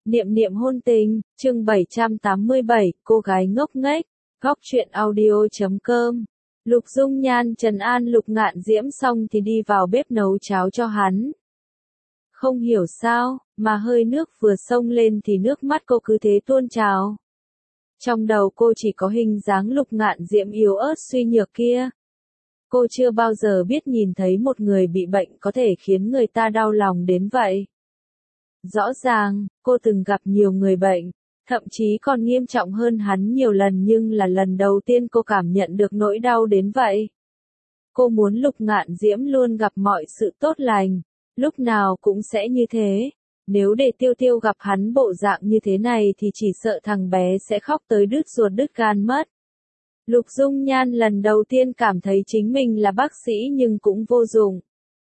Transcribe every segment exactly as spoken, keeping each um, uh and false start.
Niệm niệm hôn tình, chương bảy trăm tám mươi bảy, cô gái ngốc nghếch, góc truyện audio chấm com. Lục Dung Nhan trấn an Lục Ngạn Diễm xong thì đi vào bếp nấu cháo cho hắn. Không hiểu sao, mà hơi nước vừa xông lên thì nước mắt cô cứ thế tuôn trào. Trong đầu cô chỉ có hình dáng Lục Ngạn Diễm yếu ớt suy nhược kia. Cô chưa bao giờ biết nhìn thấy một người bị bệnh có thể khiến người ta đau lòng đến vậy. Rõ ràng, cô từng gặp nhiều người bệnh, thậm chí còn nghiêm trọng hơn hắn nhiều lần nhưng là lần đầu tiên cô cảm nhận được nỗi đau đến vậy. Cô muốn Lục Ngạn Diễm luôn gặp mọi sự tốt lành, lúc nào cũng sẽ như thế. Nếu để Tiêu Tiêu gặp hắn bộ dạng như thế này thì chỉ sợ thằng bé sẽ khóc tới đứt ruột đứt gan mất. Lục Dung Nhan lần đầu tiên cảm thấy chính mình là bác sĩ nhưng cũng vô dụng.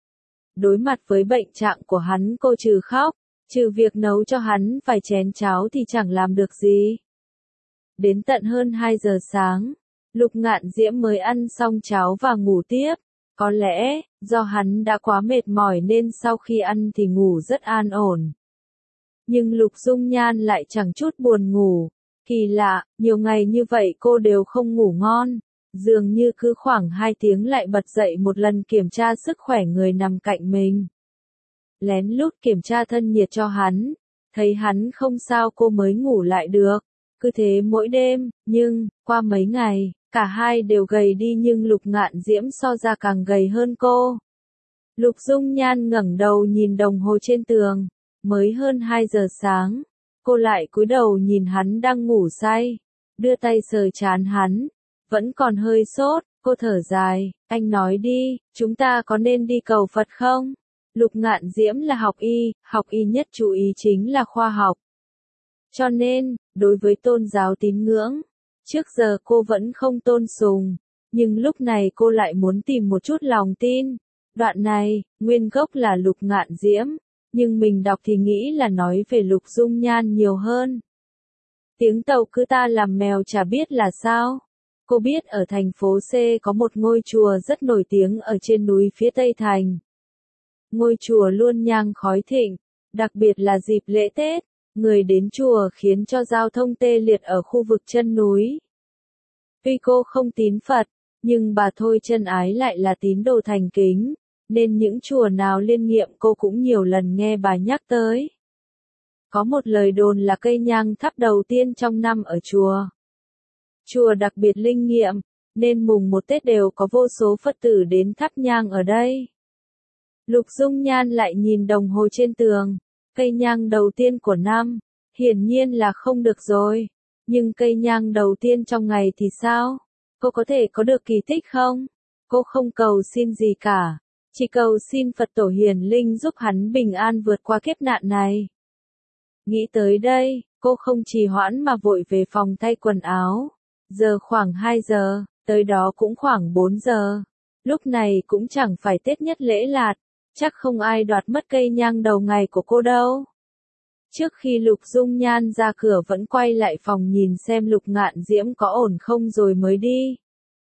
Đối mặt với bệnh trạng của hắn cô trừ khóc, trừ việc nấu cho hắn vài chén cháo thì chẳng làm được gì. Đến tận hơn hai giờ sáng, Lục Ngạn Diễm mới ăn xong cháo và ngủ tiếp. Có lẽ, do hắn đã quá mệt mỏi nên sau khi ăn thì ngủ rất an ổn. Nhưng Lục Dung Nhan lại chẳng chút buồn ngủ. Kỳ lạ, nhiều ngày như vậy cô đều không ngủ ngon. Dường như cứ khoảng hai tiếng lại bật dậy một lần kiểm tra sức khỏe người nằm cạnh mình. Lén lút kiểm tra thân nhiệt cho hắn, thấy hắn không sao cô mới ngủ lại được. Cứ thế mỗi đêm, nhưng, qua mấy ngày, cả hai đều gầy đi nhưng Lục Ngạn Diễm so ra càng gầy hơn cô. Lục Dung Nhan ngẩng đầu nhìn đồng hồ trên tường, mới hơn hai giờ sáng, cô lại cúi đầu nhìn hắn đang ngủ say, đưa tay sờ trán hắn, vẫn còn hơi sốt, cô thở dài, anh nói đi, chúng ta có nên đi cầu Phật không? Lục Ngạn Diễm là học y, học y nhất chú ý chính là khoa học. Cho nên, đối với tôn giáo tín ngưỡng, trước giờ cô vẫn không tôn sùng, nhưng lúc này cô lại muốn tìm một chút lòng tin. Đoạn này, nguyên gốc là Lục Ngạn Diễm, nhưng mình đọc thì nghĩ là nói về Lục Dung Nhan nhiều hơn. Tiếng tàu cứ ta làm mèo chả biết là sao. Cô biết ở thành phố C có một ngôi chùa rất nổi tiếng ở trên núi phía Tây Thành. Ngôi chùa luôn nhang khói thịnh, đặc biệt là dịp lễ Tết, người đến chùa khiến cho giao thông tê liệt ở khu vực chân núi. Tuy cô không tín Phật, nhưng bà Thôi Chân Ái lại là tín đồ thành kính, nên những chùa nào liên nghiệm cô cũng nhiều lần nghe bà nhắc tới. Có một lời đồn là cây nhang thắp đầu tiên trong năm ở chùa. Chùa đặc biệt linh nghiệm, nên mùng một Tết đều có vô số Phật tử đến thắp nhang ở đây. Lục Dung Nhan lại nhìn đồng hồ trên tường, cây nhang đầu tiên của năm, hiển nhiên là không được rồi. Nhưng cây nhang đầu tiên trong ngày thì sao? Cô có thể có được kỳ tích không? Cô không cầu xin gì cả, chỉ cầu xin Phật Tổ Hiền Linh giúp hắn bình an vượt qua kiếp nạn này. Nghĩ tới đây, cô không trì hoãn mà vội về phòng thay quần áo. Giờ khoảng hai giờ, tới đó cũng khoảng bốn giờ. Lúc này cũng chẳng phải Tết nhất lễ lạt, chắc không ai đoạt mất cây nhang đầu ngày của cô đâu. Trước khi Lục Dung Nhan ra cửa vẫn quay lại phòng nhìn xem Lục Ngạn Diễm có ổn không rồi mới đi.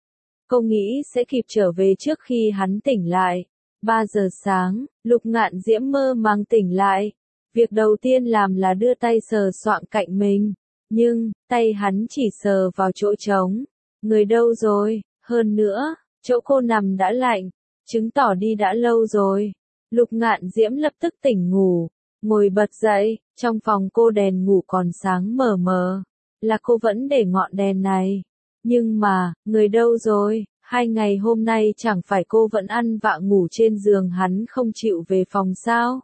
Cô nghĩ sẽ kịp trở về trước khi hắn tỉnh lại. ba giờ sáng, Lục Ngạn Diễm mơ màng tỉnh lại. Việc đầu tiên làm là đưa tay sờ soạng cạnh mình. Nhưng, tay hắn chỉ sờ vào chỗ trống. Người đâu rồi? Hơn nữa, chỗ cô nằm đã lạnh, chứng tỏ đi đã lâu rồi. Lục Ngạn Diễm lập tức tỉnh ngủ, ngồi bật dậy, trong phòng cô đèn ngủ còn sáng mờ mờ, là cô vẫn để ngọn đèn này. Nhưng mà, người đâu rồi? Hai ngày hôm nay chẳng phải cô vẫn ăn vạ ngủ trên giường hắn không chịu về phòng sao?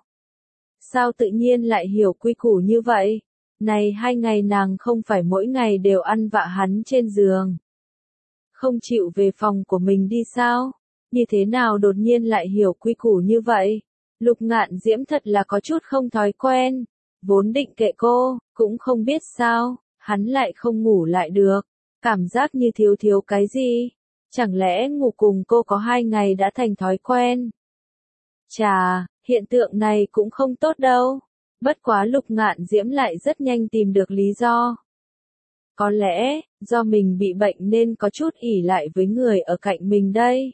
Sao tự nhiên lại hiểu quy củ như vậy? Này hai ngày nàng không phải mỗi ngày đều ăn vạ hắn trên giường. Không chịu về phòng của mình đi sao? Như thế nào đột nhiên lại hiểu quy củ như vậy? Lục Ngạn Diễm thật là có chút không thói quen. Vốn định kệ cô, cũng không biết sao, hắn lại không ngủ lại được. Cảm giác như thiếu thiếu cái gì? Chẳng lẽ ngủ cùng cô có hai ngày đã thành thói quen? Chà, hiện tượng này cũng không tốt đâu. Bất quá Lục Ngạn Diễm lại rất nhanh tìm được lý do. Có lẽ, do mình bị bệnh nên có chút ỷ lại với người ở cạnh mình đây.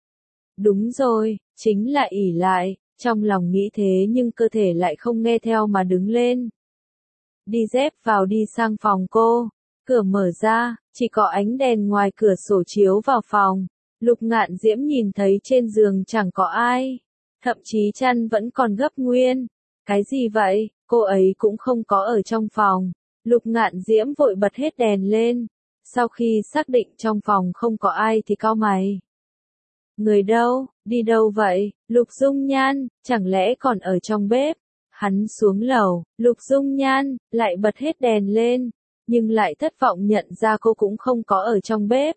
Đúng rồi, chính là ỷ lại, trong lòng nghĩ thế nhưng cơ thể lại không nghe theo mà đứng lên. đi dép vào đi sang phòng cô. Cửa mở ra, chỉ có ánh đèn ngoài cửa sổ chiếu vào phòng. Lục Ngạn Diễm nhìn thấy trên giường chẳng có ai. Thậm chí chăn vẫn còn gấp nguyên. Cái gì vậy, cô ấy cũng không có ở trong phòng. Lục Ngạn Diễm vội bật hết đèn lên. Sau khi xác định trong phòng không có ai thì cau mày. Người đâu, đi đâu vậy, Lục Dung Nhan, chẳng lẽ còn ở trong bếp? Hắn xuống lầu, Lục Dung Nhan, lại bật hết đèn lên, nhưng lại thất vọng nhận ra cô cũng không có ở trong bếp.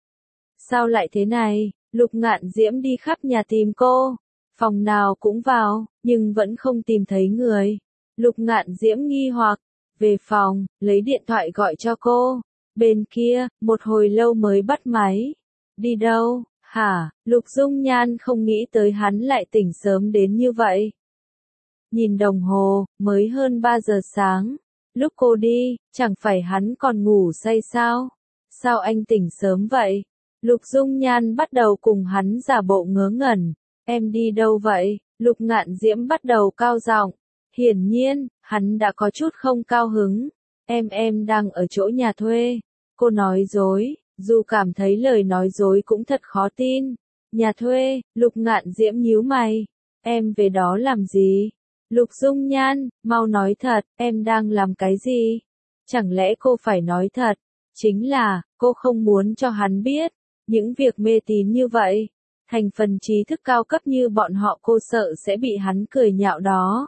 Sao lại thế này, Lục Ngạn Diễm đi khắp nhà tìm cô, phòng nào cũng vào, nhưng vẫn không tìm thấy người. Lục Ngạn Diễm nghi hoặc, về phòng, lấy điện thoại gọi cho cô, bên kia, một hồi lâu mới bắt máy. Đi đâu, hả, Lục Dung Nhan không nghĩ tới hắn lại tỉnh sớm đến như vậy. Nhìn đồng hồ, mới hơn ba giờ sáng. Lúc cô đi, chẳng phải hắn còn ngủ say sao? Sao anh tỉnh sớm vậy? Lục Dung Nhan bắt đầu cùng hắn giả bộ ngớ ngẩn. Em đi đâu vậy? Lục Ngạn Diễm bắt đầu cao giọng. Hiển nhiên, hắn đã có chút không cao hứng. Em em đang ở chỗ nhà thuê. Cô nói dối, dù cảm thấy lời nói dối cũng thật khó tin. Nhà thuê, Lục Ngạn Diễm nhíu mày. Em về đó làm gì? Lục Dung Nhan, mau nói thật, em đang làm cái gì? Chẳng lẽ cô phải nói thật? Chính là, cô không muốn cho hắn biết. Những việc mê tín như vậy, thành phần trí thức cao cấp như bọn họ cô sợ sẽ bị hắn cười nhạo đó.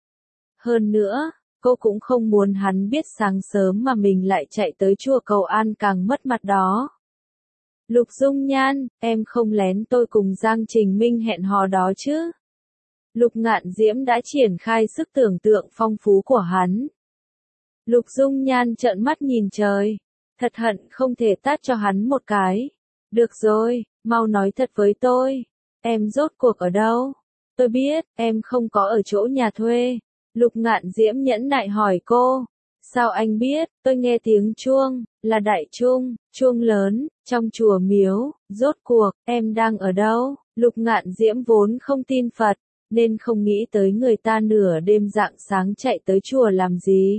Hơn nữa, cô cũng không muốn hắn biết sáng sớm mà mình lại chạy tới chùa Cầu An càng mất mặt đó. Lục Dung Nhan, em không lén tôi cùng Giang Trình Minh hẹn hò đó chứ? Lục Ngạn Diễm đã triển khai sức tưởng tượng phong phú của hắn. Lục Dung Nhan trợn mắt nhìn trời, thật hận không thể tát cho hắn một cái. Được rồi, mau nói thật với tôi, em rốt cuộc ở đâu? Tôi biết, em không có ở chỗ nhà thuê. Lục Ngạn Diễm nhẫn nại hỏi cô. Sao anh biết? Tôi nghe tiếng chuông, là đại chuông, chuông lớn, trong chùa miếu. Rốt cuộc, em đang ở đâu? Lục Ngạn Diễm vốn không tin Phật, nên không nghĩ tới người ta nửa đêm rạng sáng chạy tới chùa làm gì.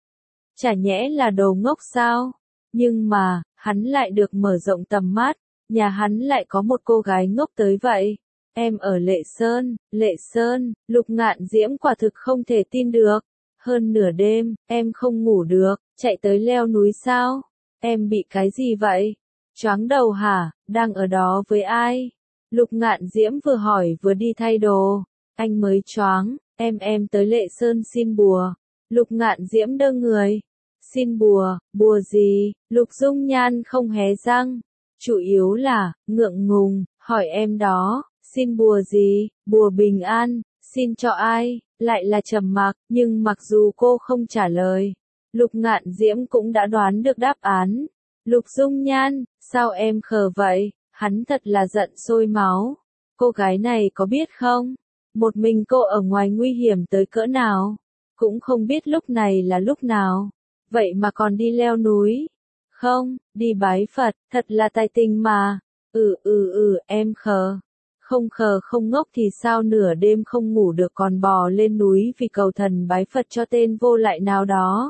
Chả nhẽ là đồ ngốc sao? Nhưng mà, hắn lại được mở rộng tầm mắt, nhà hắn lại có một cô gái ngốc tới vậy. Em ở Lệ Sơn, Lệ Sơn, Lục Ngạn Diễm quả thực không thể tin được. Hơn nửa đêm, em không ngủ được, chạy tới leo núi sao? Em bị cái gì vậy? Choáng đầu hả, đang ở đó với ai? Lục Ngạn Diễm vừa hỏi vừa đi thay đồ. Anh mới choáng, em em tới Lệ Sơn xin bùa. Lục Ngạn Diễm đơ người. Xin bùa, bùa gì? Lục Dung Nhan không hé răng. Chủ yếu là, ngượng ngùng, hỏi em đó, xin bùa gì? Bùa bình an, xin cho ai? Lại là trầm mặc, nhưng mặc dù cô không trả lời, Lục Ngạn Diễm cũng đã đoán được đáp án. Lục Dung Nhan, sao em khờ vậy? Hắn thật là giận sôi máu. Cô gái này có biết không? Một mình cô ở ngoài nguy hiểm tới cỡ nào? Cũng không biết lúc này là lúc nào. Vậy mà còn đi leo núi. Không, đi bái Phật, thật là tài tình mà. Ừ ừ ừ, em khờ. Không khờ không ngốc thì sao nửa đêm không ngủ được còn bò lên núi vì cầu thần bái Phật cho tên vô lại nào đó.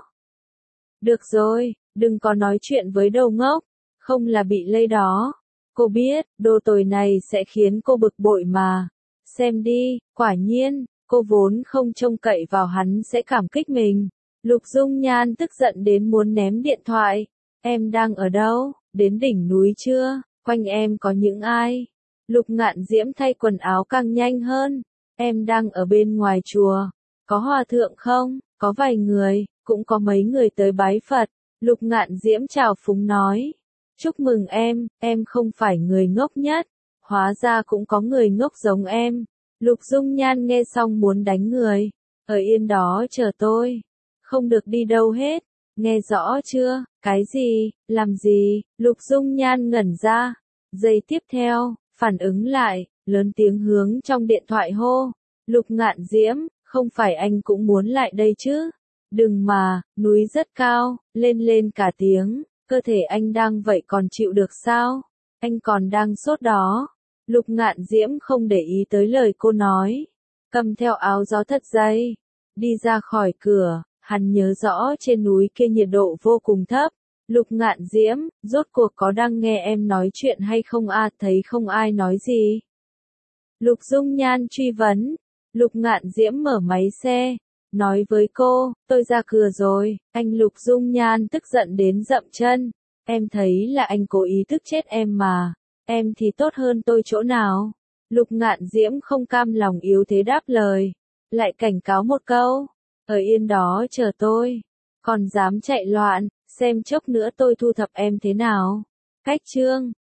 Được rồi, đừng có nói chuyện với đầu ngốc. Không là bị lây đó. Cô biết, đồ tồi này sẽ khiến cô bực bội mà. Xem đi, quả nhiên, cô vốn không trông cậy vào hắn sẽ cảm kích mình. Lục Dung Nhan tức giận đến muốn ném điện thoại. Em đang ở đâu? Đến đỉnh núi chưa? Quanh em có những ai? Lục Ngạn Diễm thay quần áo càng nhanh hơn. Em đang ở bên ngoài chùa. Có hòa thượng không? Có vài người, cũng có mấy người tới bái Phật. Lục Ngạn Diễm chào phúng nói. Chúc mừng em, em không phải người ngốc nhất. Hóa ra cũng có người ngốc giống em. Lục Dung Nhan nghe xong muốn đánh người. Ở yên đó chờ tôi. Không được đi đâu hết. Nghe rõ chưa? Cái gì? Làm gì? Lục Dung Nhan ngẩn ra. Giây tiếp theo, phản ứng lại, lớn tiếng hướng trong điện thoại hô. Lục Ngạn Diễm, không phải anh cũng muốn lại đây chứ? Đừng mà, núi rất cao, lên lên cả tiếng. Cơ thể anh đang vậy còn chịu được sao? Anh còn đang sốt đó. Lục Ngạn Diễm không để ý tới lời cô nói. Cầm theo áo gió thật dày. Đi ra khỏi cửa, Hắn nhớ rõ trên núi kia nhiệt độ vô cùng thấp. Lục Ngạn Diễm, rốt cuộc có đang nghe em nói chuyện hay không a? Thấy không ai nói gì. Lục Dung Nhan truy vấn. Lục Ngạn Diễm mở máy xe, nói với cô, tôi ra cửa rồi. Anh Lục Dung Nhan tức giận đến dậm chân. Em thấy là anh cố ý tức chết em mà. Em thì tốt hơn tôi chỗ nào? Lục Ngạn Diễm không cam lòng yếu thế đáp lời. Lại cảnh cáo một câu. Ở yên đó chờ tôi. Còn dám chạy loạn, xem chốc nữa tôi thu thập em thế nào. Cách chương